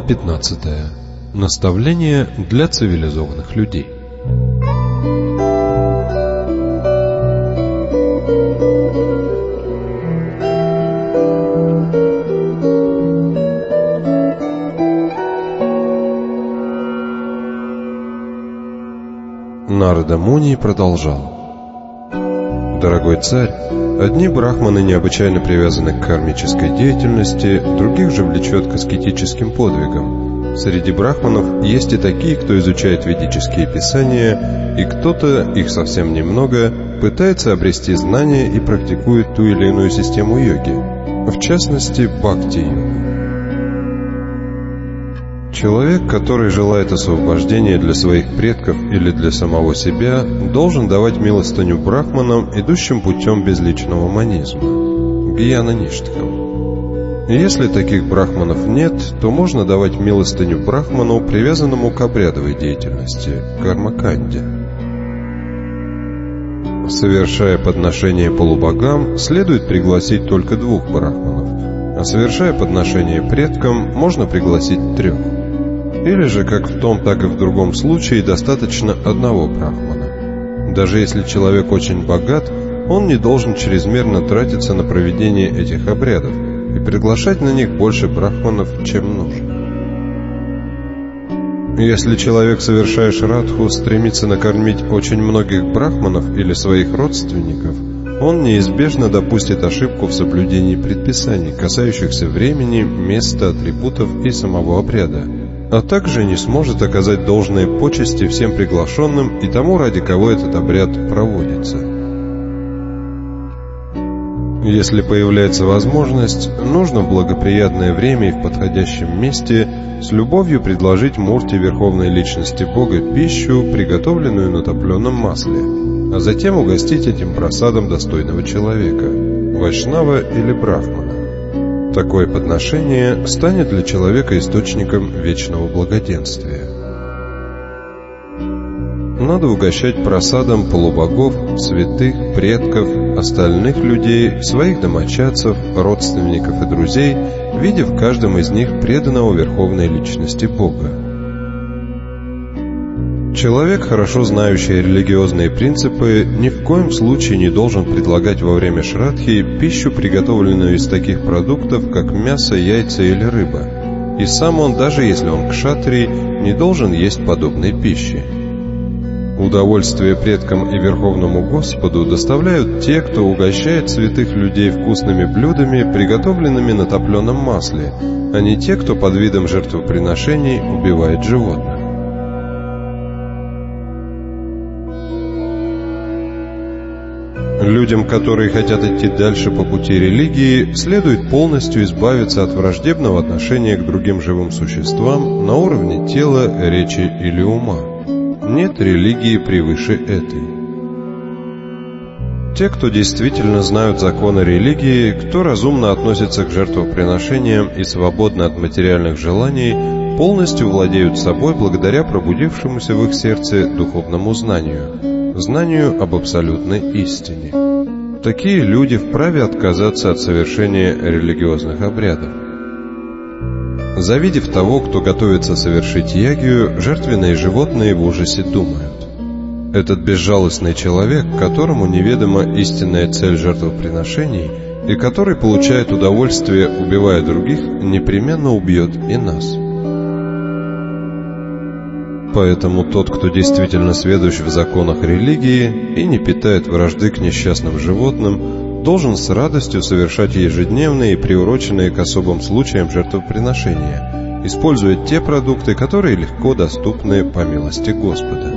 15. Наставление для цивилизованных людей. Нарада Муни продолжал. Дорогой царь, одни брахманы необычайно привязаны к кармической деятельности, других же влечет к аскетическим подвигам. Среди брахманов есть и такие, кто изучает ведические писания, и кто-то, их совсем немного, пытается обрести знания и практикует ту или иную систему йоги, в частности, бхакти-йогу. Человек, который желает освобождения для своих предков или для самого себя, должен давать милостыню брахманам, идущим путем безличного манизма, гьяна-ништхам. И если таких брахманов нет, то можно давать милостыню брахману, привязанному к обрядовой деятельности, карма-канде. Совершая подношение полубогам, следует пригласить только 2 брахманов, а совершая подношение предкам, можно пригласить 3. Или же, как в том, так и в другом случае, достаточно 1 брахмана. Даже если человек очень богат, он не должен чрезмерно тратиться на проведение этих обрядов и приглашать на них больше брахманов, чем нужно. Если человек, совершая шрадху, стремится накормить очень многих брахманов или своих родственников, он неизбежно допустит ошибку в соблюдении предписаний, касающихся времени, места, атрибутов и самого обряда, а также не сможет оказать должные почести всем приглашенным и тому, ради кого этот обряд проводится. Если появляется возможность, нужно в благоприятное время и в подходящем месте с любовью предложить мурти Верховной Личности Бога пищу, приготовленную на топленом масле, а затем угостить этим прасадом достойного человека, вайшнава или брахмана. Такое подношение станет для человека источником вечного благоденствия. Надо угощать прасадом полубогов, святых, предков, остальных людей, своих домочадцев, родственников и друзей, видя в каждом из них преданного Верховной Личности Бога. Человек, хорошо знающий религиозные принципы, ни в коем случае не должен предлагать во время шрадхи пищу, приготовленную из таких продуктов, как мясо, яйца или рыба. И сам он, даже если он кшатри, не должен есть подобной пищи. Удовольствие предкам и Верховному Господу доставляют те, кто угощает святых людей вкусными блюдами, приготовленными на топленом масле, а не те, кто под видом жертвоприношений убивает животных. Людям, которые хотят идти дальше по пути религии, следует полностью избавиться от враждебного отношения к другим живым существам на уровне тела, речи или ума. Нет религии превыше этой. Те, кто действительно знают законы религии, кто разумно относится к жертвоприношениям и свободны от материальных желаний, полностью владеют собой благодаря пробудившемуся в их сердце духовному знанию об абсолютной истине. Такие люди вправе отказаться от совершения религиозных обрядов. Завидев того, кто готовится совершить ягью, жертвенные животные в ужасе думают: этот безжалостный человек, которому неведома истинная цель жертвоприношений и который получает удовольствие, убивая других, непременно убьет и нас. Поэтому тот, кто действительно сведущ в законах религии и не питает вражды к несчастным животным, должен с радостью совершать ежедневные и приуроченные к особым случаям жертвоприношения, используя те продукты, которые легко доступны по милости Господа.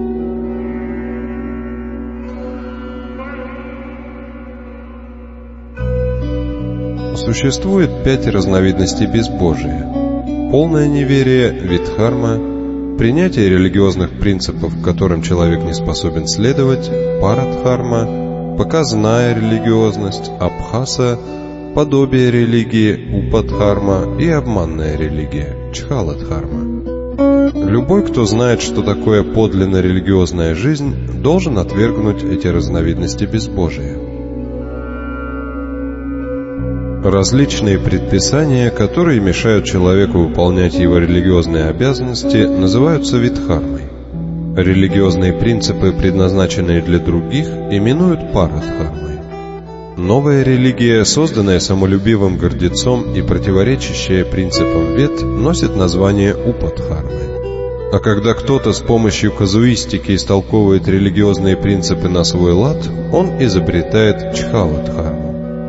Существует 5 разновидностей безбожия: полное неверие, виддхарма, принятие религиозных принципов, которым человек не способен следовать, парадхарма, показная религиозность, абхаса, подобие религии, упадхарма и обманная религия, чхаладхарма. Любой, кто знает, что такое подлинно религиозная жизнь, должен отвергнуть эти разновидности безбожия. Различные предписания, которые мешают человеку выполнять его религиозные обязанности, называются виддхармой. Религиозные принципы, предназначенные для других, именуют парадхармой. Новая религия, созданная самолюбивым гордецом и противоречащая принципам вед, носит название упадхармы. А когда кто-то с помощью казуистики истолковывает религиозные принципы на свой лад, он изобретает чхавадхарму.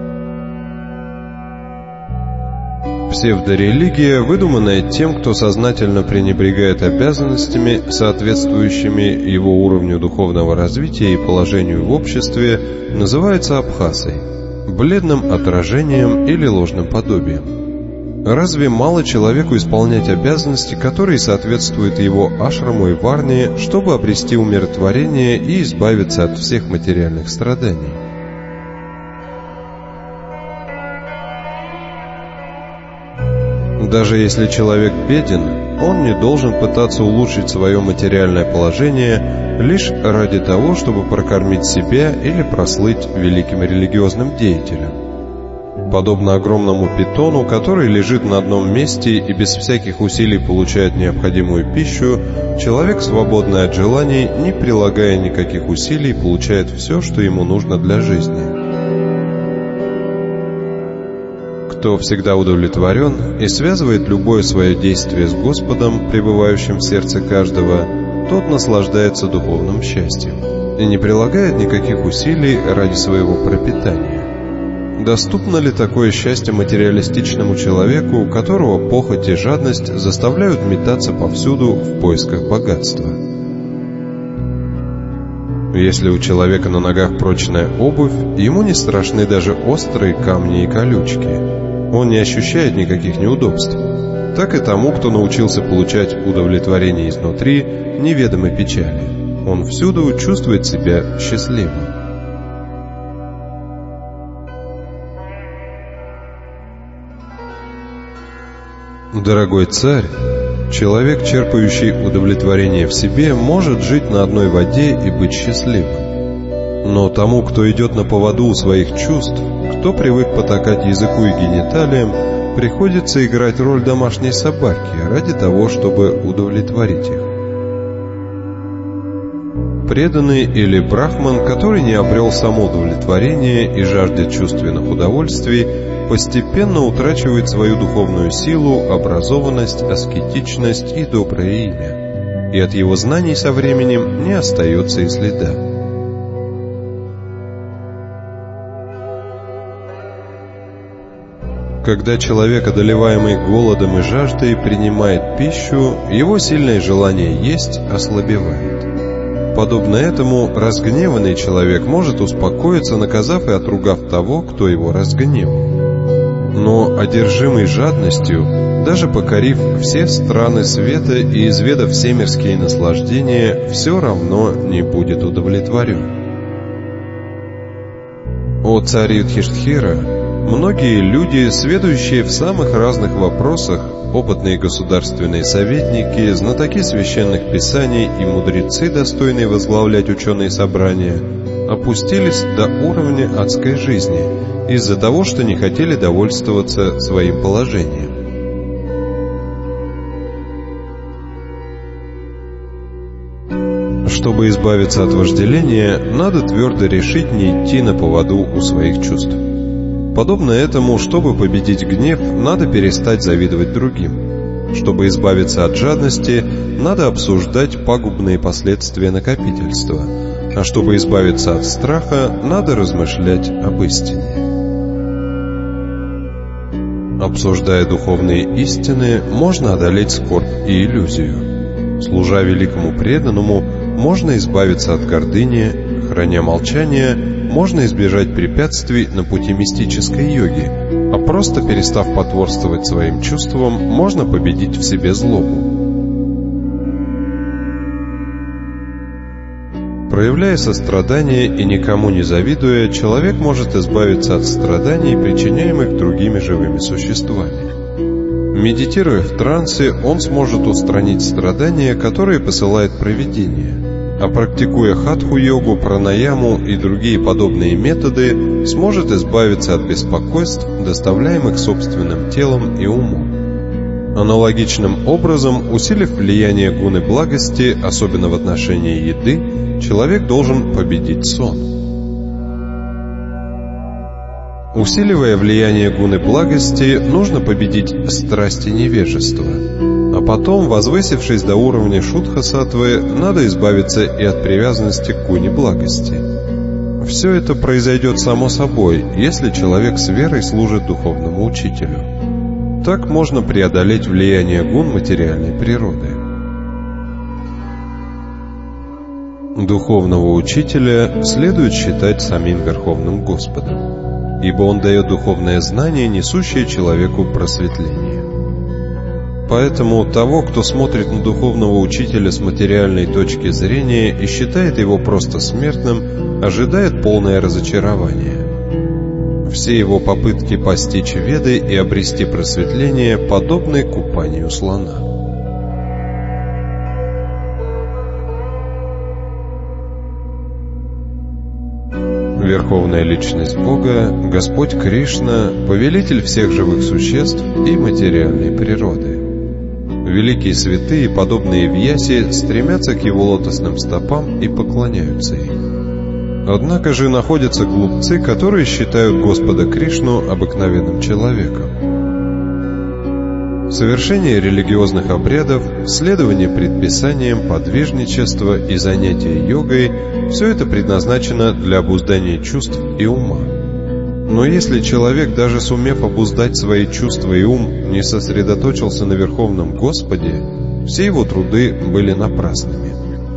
Псевдорелигия, выдуманная тем, кто сознательно пренебрегает обязанностями, соответствующими его уровню духовного развития и положению в обществе, называется абхасой, бледным отражением или ложным подобием. Разве мало человеку исполнять обязанности, которые соответствуют его ашраму и варне, чтобы обрести умиротворение и избавиться от всех материальных страданий? Даже если человек беден, он не должен пытаться улучшить свое материальное положение лишь ради того, чтобы прокормить себя или прослыть великим религиозным деятелем. Подобно огромному питону, который лежит на одном месте и без всяких усилий получает необходимую пищу, человек, свободный от желаний, не прилагая никаких усилий, получает все, что ему нужно для жизни. Кто всегда удовлетворен и связывает любое свое действие с Господом, пребывающим в сердце каждого, тот наслаждается духовным счастьем и не прилагает никаких усилий ради своего пропитания. Доступно ли такое счастье материалистичному человеку, которого похоть и жадность заставляют метаться повсюду в поисках богатства? Если у человека на ногах прочная обувь, ему не страшны даже острые камни и колючки. Он не ощущает никаких неудобств. Так и тому, кто научился получать удовлетворение изнутри, неведомой печали. Он всюду чувствует себя счастливым. Дорогой царь, человек, черпающий удовлетворение в себе, может жить на одной воде и быть счастливым. Но тому, кто идет на поводу у своих чувств, кто привык потакать языку и гениталиям, приходится играть роль домашней собаки ради того, чтобы удовлетворить их. Преданный или брахман, который не обрел самоудовлетворение и жаждет чувственных удовольствий, постепенно утрачивает свою духовную силу, образованность, аскетичность и доброе имя, и от его знаний со временем не остается и следа. Когда человек, одолеваемый голодом и жаждой, принимает пищу, его сильное желание есть ослабевает. Подобно этому, разгневанный человек может успокоиться, наказав и отругав того, кто его разгневал. Но одержимый жадностью, даже покорив все страны света и изведав все мирские наслаждения, все равно не будет удовлетворен. О царь Юдхиштхира! Многие люди, сведущие в самых разных вопросах, опытные государственные советники, знатоки священных писаний и мудрецы, достойные возглавлять ученые собрания, опустились до уровня адской жизни из-за того, что не хотели довольствоваться своим положением. Чтобы избавиться от вожделения, надо твердо решить не идти на поводу у своих чувств. Подобно этому, чтобы победить гнев, надо перестать завидовать другим. Чтобы избавиться от жадности, надо обсуждать пагубные последствия накопительства. А чтобы избавиться от страха, надо размышлять об истине. Обсуждая духовные истины, можно одолеть скорбь и иллюзию. Служа великому преданному, можно избавиться от гордыни, храня молчание, можно избежать препятствий на пути мистической йоги, а просто перестав потворствовать своим чувствам, можно победить в себе злобу. Проявляя сострадание и никому не завидуя, человек может избавиться от страданий, причиняемых другими живыми существами. Медитируя в трансе, он сможет устранить страдания, которые посылает провидение. А практикуя хатху-йогу, пранаяму и другие подобные методы, сможет избавиться от беспокойств, доставляемых собственным телом и умом. Аналогичным образом, усилив влияние гуны благости, особенно в отношении еды, человек должен победить сон. Усиливая влияние гуны благости, нужно победить страсти невежества. А потом, возвысившись до уровня шудха-саттвы, надо избавиться и от привязанности к гуне благости. Все это произойдет само собой, если человек с верой служит духовному учителю. Так можно преодолеть влияние гун материальной природы. Духовного учителя следует считать самим Верховным Господом, ибо он дает духовное знание, несущее человеку просветление. Поэтому того, кто смотрит на духовного учителя с материальной точки зрения и считает его просто смертным, ожидает полное разочарование. Все его попытки постичь веды и обрести просветление подобны купанию слона. Верховная Личность Бога, Господь Кришна, повелитель всех живых существ и материальной природы. Великие святые, подобные Вьясе, стремятся к его лотосным стопам и поклоняются им. Однако же находятся глупцы, которые считают Господа Кришну обыкновенным человеком. Совершение религиозных обрядов, следование предписаниям, подвижничество и занятие йогой – все это предназначено для обуздания чувств и ума. Но если человек, даже сумев обуздать свои чувства и ум, не сосредоточился на Верховном Господе, все его труды были напрасными.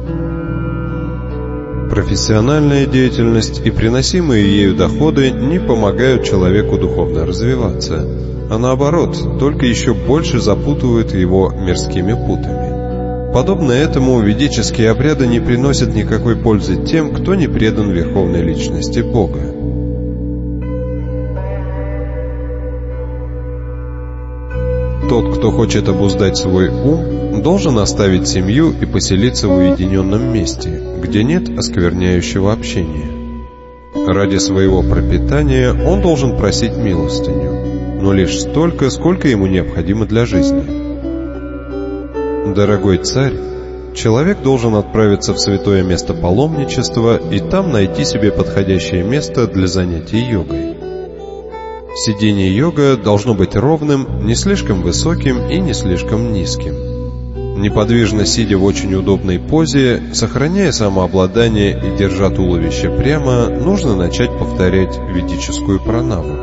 Профессиональная деятельность и приносимые ею доходы не помогают человеку духовно развиваться, а наоборот, только еще больше запутывают его мирскими путами. Подобно этому, ведические обряды не приносят никакой пользы тем, кто не предан Верховной Личности Бога. Тот, кто хочет обуздать свой ум, должен оставить семью и поселиться в уединенном месте, где нет оскверняющего общения. Ради своего пропитания он должен просить милостыню, но лишь столько, сколько ему необходимо для жизни. Дорогой царь, человек должен отправиться в святое место паломничества и там найти себе подходящее место для занятий йогой. Сидение йога должно быть ровным, не слишком высоким и не слишком низким. Неподвижно сидя в очень удобной позе, сохраняя самообладание и держа туловище прямо, нужно начать повторять ведическую пранаву.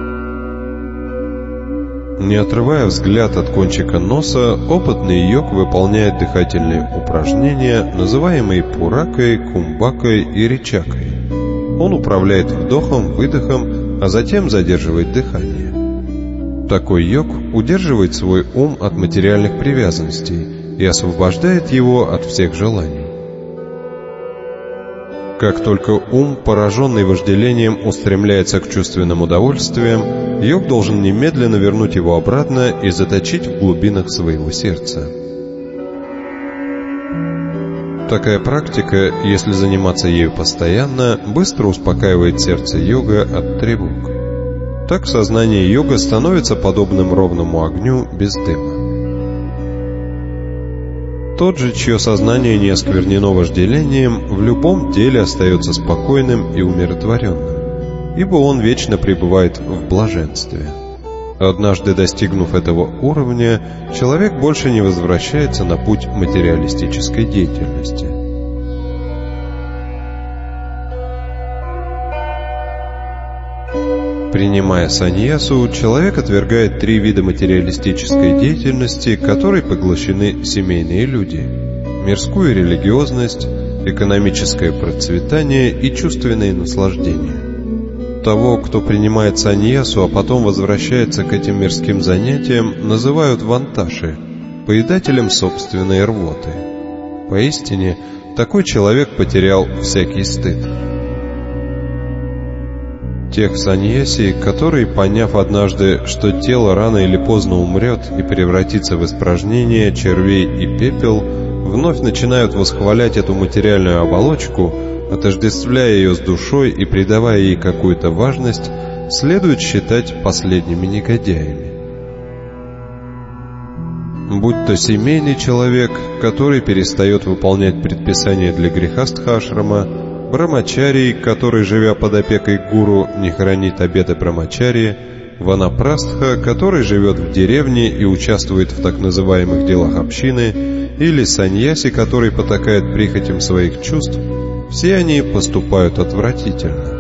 Не отрывая взгляд от кончика носа, опытный йог выполняет дыхательные упражнения, называемые пуракой, кумбакой и ричакой. Он управляет вдохом, выдохом, а затем задерживает дыхание. Такой йог удерживает свой ум от материальных привязанностей и освобождает его от всех желаний. Как только ум, пораженный вожделением, устремляется к чувственным удовольствиям, йог должен немедленно вернуть его обратно и заточить в глубинах своего сердца. Такая практика, если заниматься ею постоянно, быстро успокаивает сердце йога от тревог. Так сознание йога становится подобным ровному огню без дыма. Тот же, чье сознание не осквернено вожделением, в любом деле остается спокойным и умиротворенным, ибо он вечно пребывает в блаженстве. Однажды достигнув этого уровня, человек больше не возвращается на путь материалистической деятельности. Принимая саньясу, человек отвергает 3 вида материалистической деятельности, которой поглощены семейные люди: мирскую религиозность, экономическое процветание и чувственные наслаждения. Того, кто принимает саньясу, а потом возвращается к этим мирским занятиям, называют ванташи, поедателем собственной рвоты. Поистине, такой человек потерял всякий стыд. тех саньяси, которые, поняв однажды, что тело рано или поздно умрет и превратится в испражнение, червей и пепел, вновь начинают восхвалять эту материальную оболочку, отождествляя ее с душой и придавая ей какую-то важность, следует считать последними негодяями. Будь то семейный человек, который перестает выполнять предписания для грехастха-ашрама, брамачарий, который, живя под опекой гуру, не хранит обеты брамачарии, ванапрастха, который живет в деревне и участвует в так называемых делах общины, или саньяси, который потакает прихотям своих чувств, все они поступают отвратительно.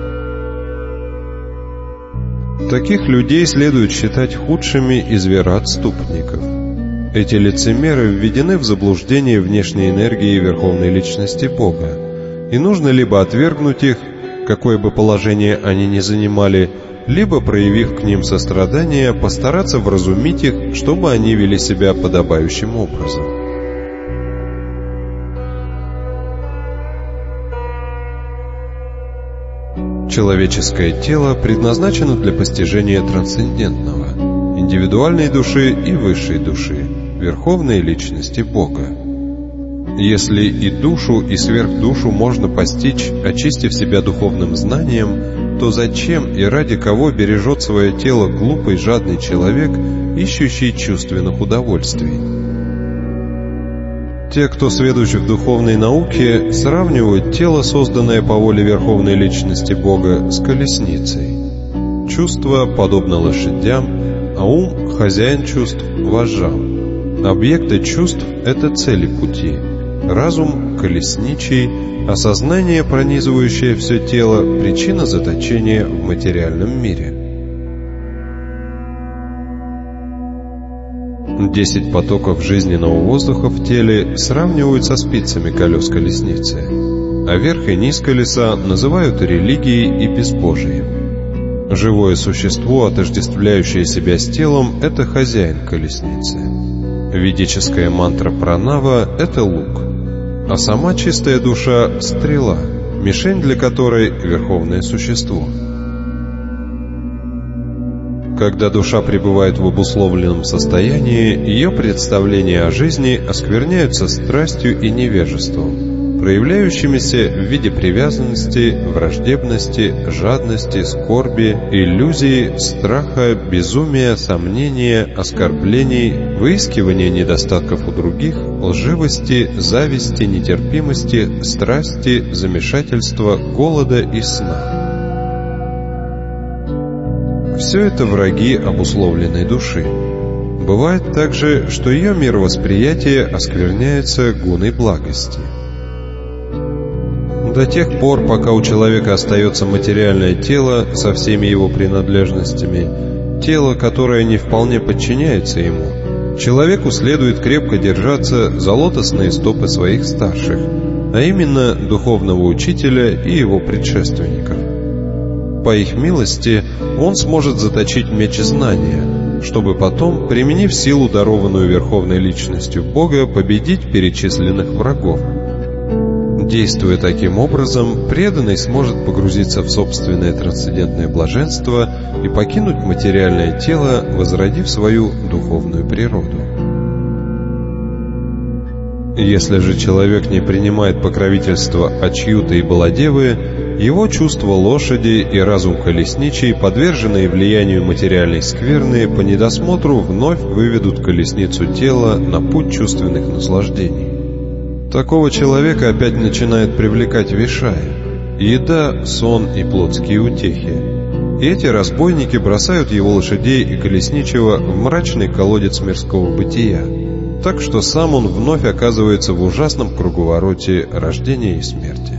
Таких людей следует считать худшими из вероотступников. Эти лицемеры введены в заблуждение внешней энергии Верховной Личности Бога, и нужно либо отвергнуть их, какое бы положение они ни занимали, либо, проявив к ним сострадание, постараться вразумить их, чтобы они вели себя подобающим образом. Человеческое тело предназначено для постижения трансцендентного, индивидуальной души и высшей души, Верховной Личности Бога. Если и душу, и сверхдушу можно постичь, очистив себя духовным знанием, то зачем и ради кого бережет свое тело глупый, жадный человек, ищущий чувственных удовольствий? Те, кто сведущ в духовной науке, сравнивают тело, созданное по воле Верховной Личности Бога, с колесницей. Чувство подобно лошадям, а ум – хозяин чувств, вожжам. Объекты чувств – это цели пути. Разум – колесничий, а сознание, пронизывающее все тело, причина заточения в материальном мире. 10 потоков жизненного воздуха в теле сравнивают со спицами колес колесницы, а верх и низ колеса называют религией и безбожием. Живое существо, отождествляющее себя с телом, это хозяин колесницы. Ведическая мантра пранава – это лук, а сама чистая душа – стрела, мишень для которой – верховное существо. Когда душа пребывает в обусловленном состоянии, ее представления о жизни оскверняются страстью и невежеством, проявляющимися в виде привязанности, враждебности, жадности, скорби, иллюзии, страха, безумия, сомнения, оскорблений, выискивания недостатков у других, лживости, зависти, нетерпимости, страсти, замешательства, голода и сна. Все это враги обусловленной души. Бывает также, что ее мировосприятие оскверняется гуной благости. До тех пор, пока у человека остается материальное тело со всеми его принадлежностями, тело, которое не вполне подчиняется ему, человеку следует крепко держаться за лотосные стопы своих старших, а именно духовного учителя и его предшественников. По их милости он сможет заточить меч знания, чтобы потом, применив силу, дарованную Верховной Личностью Бога, победить перечисленных врагов. Действуя таким образом, преданный сможет погрузиться в собственное трансцендентное блаженство и покинуть материальное тело, возродив свою духовную природу. Если же человек не принимает покровительства Ачьюты и Баладевы, его чувство лошади и разум колесничий, подверженные влиянию материальной скверны, по недосмотру вновь выведут колесницу тела на путь чувственных наслаждений. Такого человека опять начинает привлекать вишая, еда, сон и плотские утехи. И эти разбойники бросают его лошадей и колесничего в мрачный колодец мирского бытия, так что сам он вновь оказывается в ужасном круговороте рождения и смерти.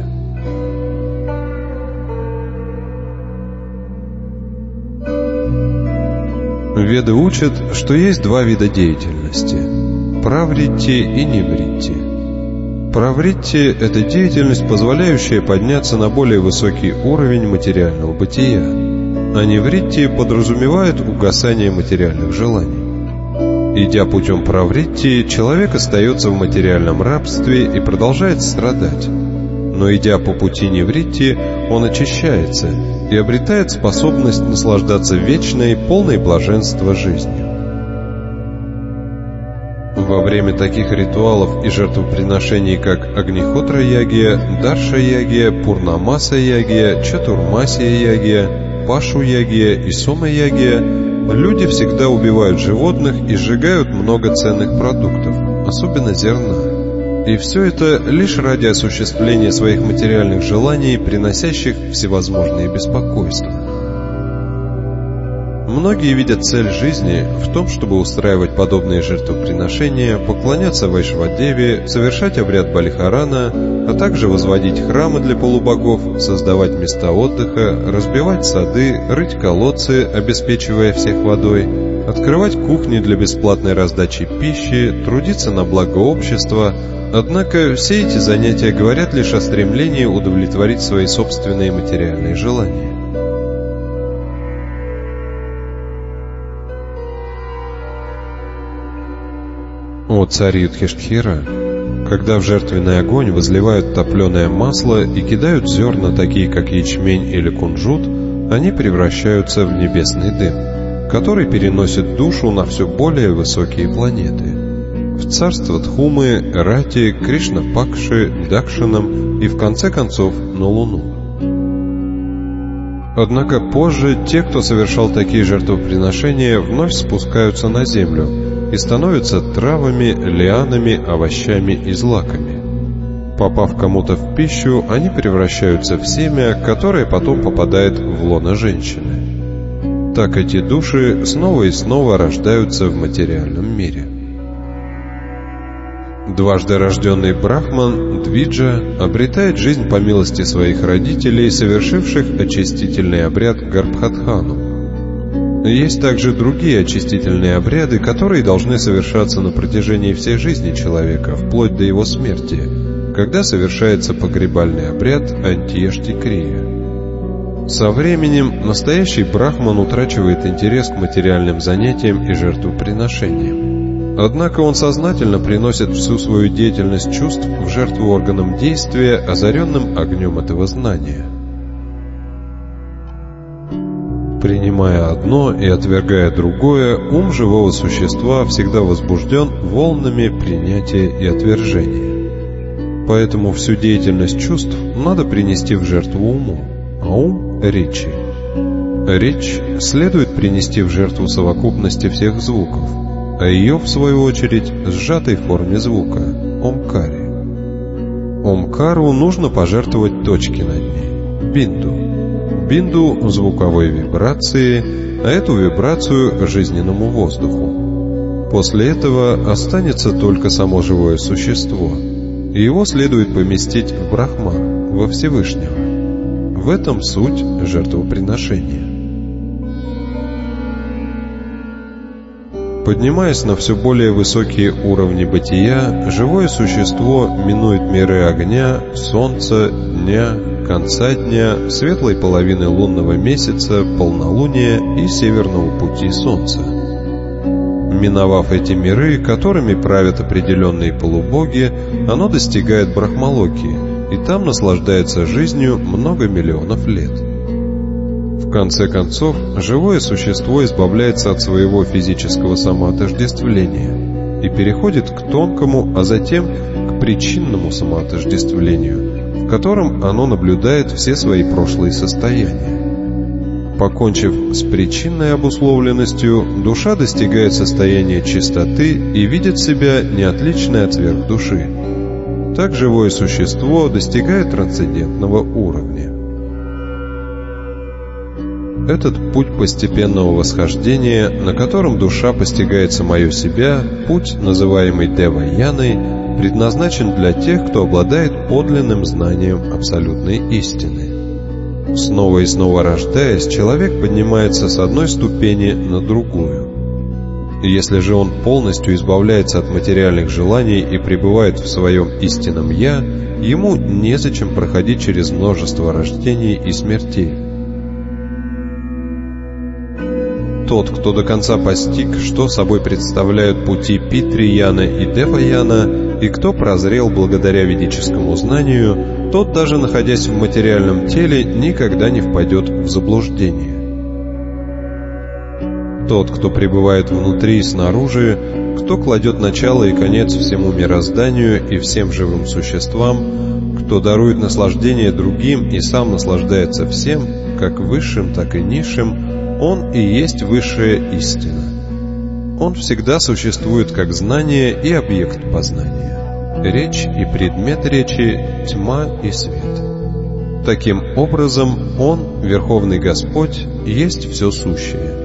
Веды учат, что есть два вида деятельности – правритти и невритти. Правритти – это деятельность, позволяющая подняться на более высокий уровень материального бытия, а невритти подразумевает угасание материальных желаний. Идя путем правритти, человек остается в материальном рабстве и продолжает страдать, но идя по пути невритти, он очищается и обретает способность наслаждаться вечной, полной блаженства жизнью. Во время таких ритуалов и жертвоприношений, как Агнихотра-ягия, Дарша-ягия, Пурнамаса-ягия, Чатурмасия-ягия, Пашу-ягия и Сома-ягия, люди всегда убивают животных и сжигают много ценных продуктов, особенно зерна. И все это лишь ради осуществления своих материальных желаний, приносящих всевозможные беспокойства. Многие видят цель жизни в том, чтобы устраивать подобные жертвоприношения, поклоняться Вайшвадеве, совершать обряд Балихарана, а также возводить храмы для полубогов, создавать места отдыха, разбивать сады, рыть колодцы, обеспечивая всех водой, открывать кухни для бесплатной раздачи пищи, трудиться на благо общества. Однако все эти занятия говорят лишь о стремлении удовлетворить свои собственные материальные желания. О царь Юдхиштхира, когда в жертвенный огонь возливают топленое масло и кидают зерна, такие как ячмень или кунжут, они превращаются в небесный дым, который переносит душу на все более высокие планеты, в царство Дхумы, Рати, Кришна-Пакши, Дакшинам и в конце концов на Луну. Однако позже те, кто совершал такие жертвоприношения, вновь спускаются на землю и становятся травами, лианами, овощами и злаками. Попав кому-то в пищу, они превращаются в семя, которое потом попадает в лоно женщины. Так эти души снова и снова рождаются в материальном мире. Дважды рожденный Брахман, Двиджа, обретает жизнь по милости своих родителей, совершивших очистительный обряд Гарбхатхану. Есть также другие очистительные обряды, которые должны совершаться на протяжении всей жизни человека, вплоть до его смерти, когда совершается погребальный обряд Антьешти-крия. Со временем настоящий брахман утрачивает интерес к материальным занятиям и жертвоприношениям. Однако он сознательно приносит всю свою деятельность чувств в жертву органам действия, озаренным огнем этого знания. Принимая одно и отвергая другое, ум живого существа всегда возбужден волнами принятия и отвержения. Поэтому всю деятельность чувств надо принести в жертву уму, а ум – речи. Речь следует принести в жертву совокупности всех звуков, а ее, в свою очередь, сжатой форме звука – омкаре. Омкару нужно пожертвовать точки над ней – бинду. Бинду звуковой вибрации, а эту вибрацию жизненному воздуху. После этого останется только само живое существо, и его следует поместить в Брахман, во Всевышнего. В этом суть жертвоприношения. Поднимаясь на все более высокие уровни бытия, живое существо минует миры огня, солнца, дня, конца дня, светлой половины лунного месяца, полнолуния и северного пути солнца. Миновав эти миры, которыми правят определенные полубоги, оно достигает Брахмалоки, и там наслаждается жизнью много миллионов лет. В конце концов, живое существо избавляется от своего физического самоотождествления и переходит к тонкому, а затем к причинному самоотождествлению, в котором оно наблюдает все свои прошлые состояния. Покончив с причинной обусловленностью, душа достигает состояния чистоты и видит себя не отличной от сверхдуши. Так живое существо достигает трансцендентного уровня. Этот путь постепенного восхождения, на котором душа постигает самое себя, путь, называемый Дева-яной, предназначен для тех, кто обладает подлинным знанием абсолютной истины. Снова и снова рождаясь, человек поднимается с одной ступени на другую. Если же он полностью избавляется от материальных желаний и пребывает в своем истинном «Я», ему незачем проходить через множество рождений и смертей. Тот, кто до конца постиг, что собой представляют пути Питри-яна и Дева-яна, и кто прозрел благодаря ведическому знанию, тот, даже находясь в материальном теле, никогда не впадет в заблуждение. Тот, кто пребывает внутри и снаружи, кто кладет начало и конец всему мирозданию и всем живым существам, кто дарует наслаждение другим и сам наслаждается всем, как высшим, так и низшим, он и есть высшая истина. Он всегда существует как знание и объект познания, речь и предмет речи, тьма и свет. Таким образом, Он, Верховный Господь, есть все сущее.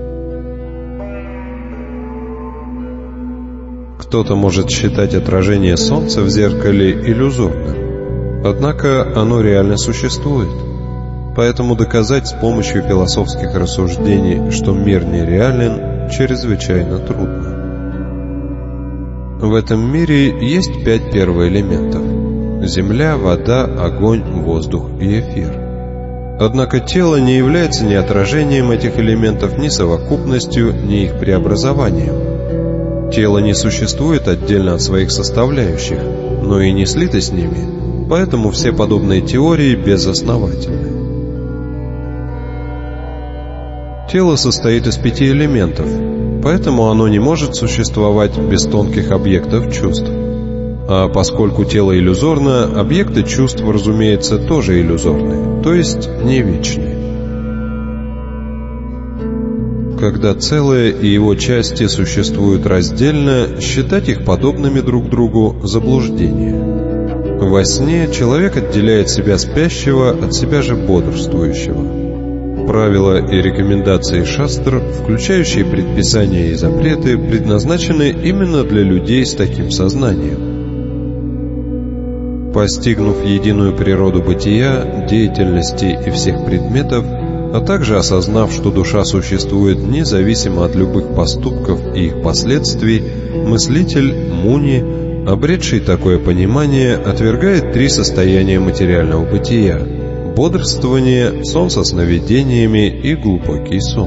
Кто-то может считать отражение солнца в зеркале иллюзорным, однако оно реально существует. Поэтому доказать с помощью философских рассуждений, что мир нереален, чрезвычайно трудно. В этом мире есть 5 первоэлементов: земля, вода, огонь, воздух и эфир. Однако тело не является ни отражением этих элементов, ни совокупностью, ни их преобразованием. Тело не существует отдельно от своих составляющих, но и не слито с ними, поэтому все подобные теории безосновательны. Тело состоит из 5 элементов, поэтому оно не может существовать без тонких объектов чувств. А поскольку тело иллюзорно, объекты чувств, разумеется, тоже иллюзорны, то есть не вечны. Когда целое и его части существуют раздельно, считать их подобными друг другу – заблуждение. Во сне человек отделяет себя спящего от себя же бодрствующего. Правила и рекомендации шастр, включающие предписания и запреты, предназначены именно для людей с таким сознанием. Постигнув единую природу бытия, деятельности и всех предметов, а также осознав, что душа существует независимо от любых поступков и их последствий, мыслитель Муни, обретший такое понимание, отвергает 3 состояния материального бытия: бодрствование, сон со сновидениями и глубокий сон.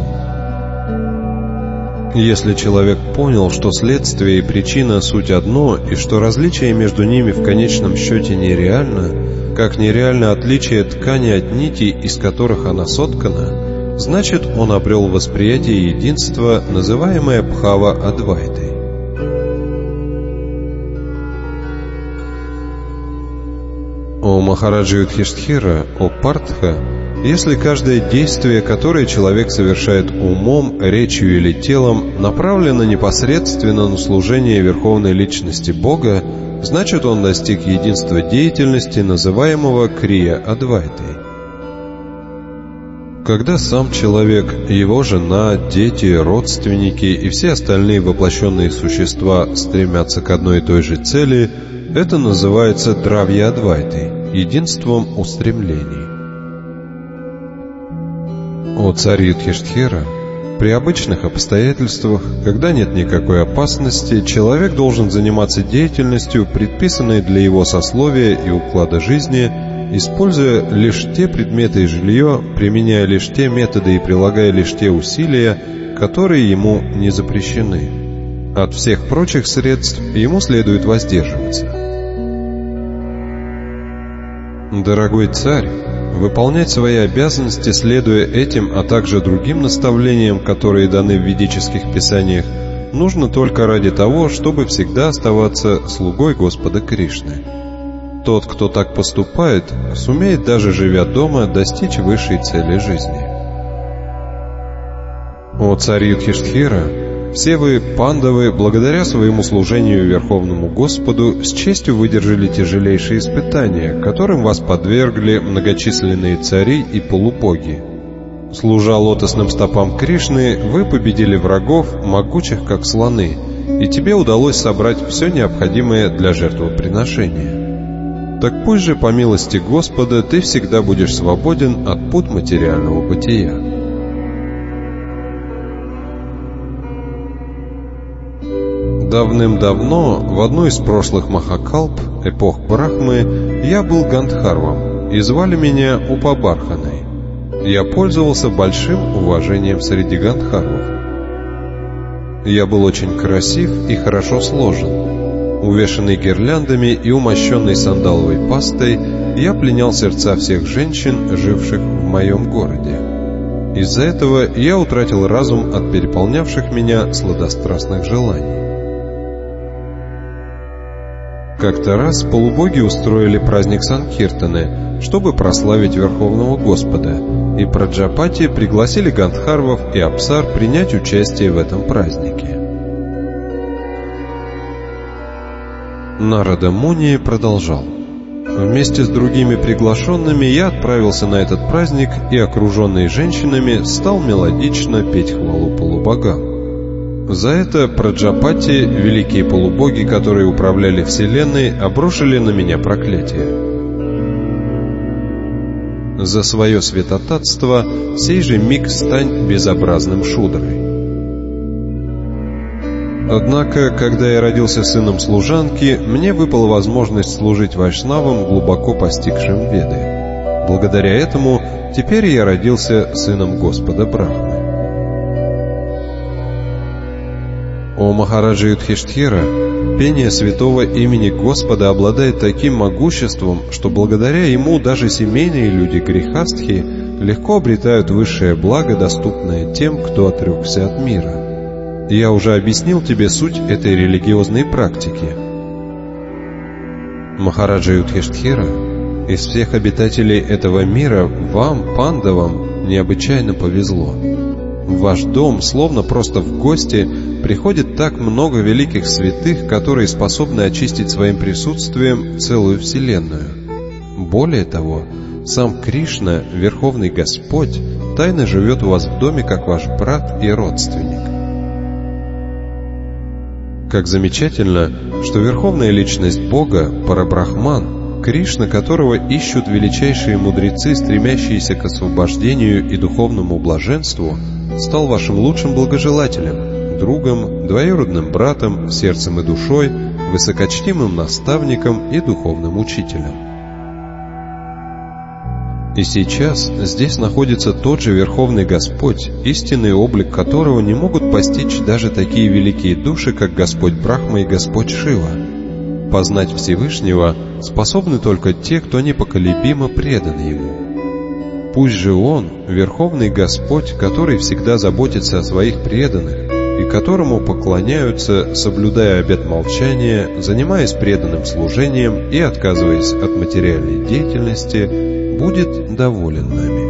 Если человек понял, что следствие и причина суть одно, и что различие между ними в конечном счете нереально, как нереально отличие ткани от нитей, из которых она соткана, значит, он обрел восприятие единства, называемое Бхава-Адвайтой. О Махараджа Юдхиштхира, о Партха, если каждое действие, которое человек совершает умом, речью или телом, направлено непосредственно на служение Верховной Личности Бога, значит, он достиг единства деятельности, называемого Крия-Адвайтой. Когда сам человек, его жена, дети, родственники и все остальные воплощенные существа стремятся к одной и той же цели, это называется Дравья-Адвайтой, единством устремлений. О царь Юдхиштхира, при обычных обстоятельствах, когда нет никакой опасности, человек должен заниматься деятельностью, предписанной для его сословия и уклада жизни, используя лишь те предметы и жилье, применяя лишь те методы и прилагая лишь те усилия, которые ему не запрещены. От всех прочих средств ему следует воздерживаться. Дорогой царь, выполнять свои обязанности, следуя этим, а также другим наставлениям, которые даны в ведических писаниях, нужно только ради того, чтобы всегда оставаться слугой Господа Кришны. Тот, кто так поступает, сумеет, даже живя дома, достичь высшей цели жизни. О царь Юдхиштхира, все вы, пандавы, благодаря своему служению Верховному Господу, с честью выдержали тяжелейшие испытания, которым вас подвергли многочисленные цари и полубоги. Служа лотосным стопам Кришны, вы победили врагов, могучих как слоны, и тебе удалось собрать все необходимое для жертвоприношения. Так пусть же, по милости Господа, ты всегда будешь свободен от пут материального бытия. Давным-давно, в одну из прошлых Махакалп, эпох Брахмы, я был Гандхарвом, и звали меня Упабарханой. Я пользовался большим уважением среди гандхарвов. Я был очень красив и хорошо сложен. Увешанный гирляндами и умощенный сандаловой пастой, я пленял сердца всех женщин, живших в моем городе. Из-за этого я утратил разум от переполнявших меня сладострастных желаний. Как-то раз полубоги устроили праздник Санкиртаны, чтобы прославить Верховного Господа, и Праджапати пригласили Гандхарвов и Апсар принять участие в этом празднике. Нарада Муни продолжал. Вместе с другими приглашенными я отправился на этот праздник и, окруженный женщинами, стал мелодично петь хвалу полубогам. За это Праджапати, великие полубоги, которые управляли вселенной, обрушили на меня проклятие. За свое святотатство сей же миг стань безобразным шудрой. Однако, когда я родился сыном служанки, мне выпала возможность служить вайшнавам, глубоко постигшим Веды. Благодаря этому теперь я родился сыном Господа Брахмы. О Махараджа Юдхиштхира, пение святого имени Господа обладает таким могуществом, что благодаря ему даже семейные люди грехастхи легко обретают высшее благо, доступное тем, кто отрекся от мира. Я уже объяснил тебе суть этой религиозной практики. Махараджа Юдхиштхира, из всех обитателей этого мира вам, пандавам, необычайно повезло. В ваш дом, словно просто в гости, приходит так много великих святых, которые способны очистить своим присутствием целую вселенную. Более того, сам Кришна, Верховный Господь, тайно живет у вас в доме как ваш брат и родственник. Как замечательно, что Верховная Личность Бога, Парабрахман, Кришна, которого ищут величайшие мудрецы, стремящиеся к освобождению и духовному блаженству, стал вашим лучшим благожелателем, другом, двоюродным братом, сердцем и душой, высокочтимым наставником и духовным учителем. И сейчас здесь находится тот же Верховный Господь, истинный облик которого не могут постичь даже такие великие души, как Господь Брахма и Господь Шива. Познать Всевышнего способны только те, кто непоколебимо предан Ему. Пусть же Он, Верховный Господь, который всегда заботится о своих преданных и которому поклоняются, соблюдая обет молчания, занимаясь преданным служением и отказываясь от материальной деятельности, будет доволен нами.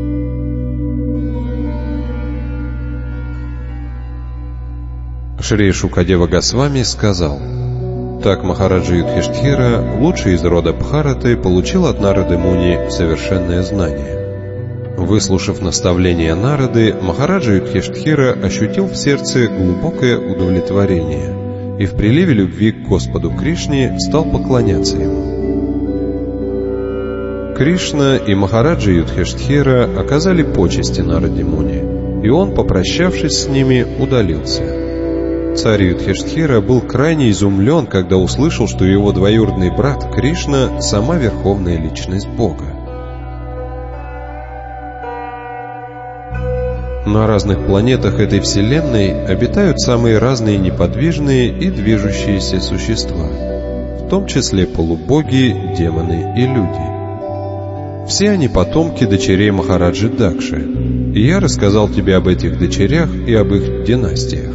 Шри Шукадева Госвами сказал: так Махараджа Юдхиштхира, лучший из рода Бхараты, получил от Нарады Муни совершенное знание. Выслушав наставление Нарады, Махараджа Юдхиштхира ощутил в сердце глубокое удовлетворение и в приливе любви к Господу Кришне стал поклоняться Ему. Кришна и Махараджа Юдхиштхира оказали почести Нараде Муни, и он, попрощавшись с ними, удалился. Царь Юдхиштхира был крайне изумлен, когда услышал, что его двоюродный брат Кришна – сама Верховная Личность Бога. На разных планетах этой вселенной обитают самые разные неподвижные и движущиеся существа, в том числе полубоги, демоны и люди. Все они потомки дочерей Махараджи Дакши, и я рассказал тебе об этих дочерях и об их династиях.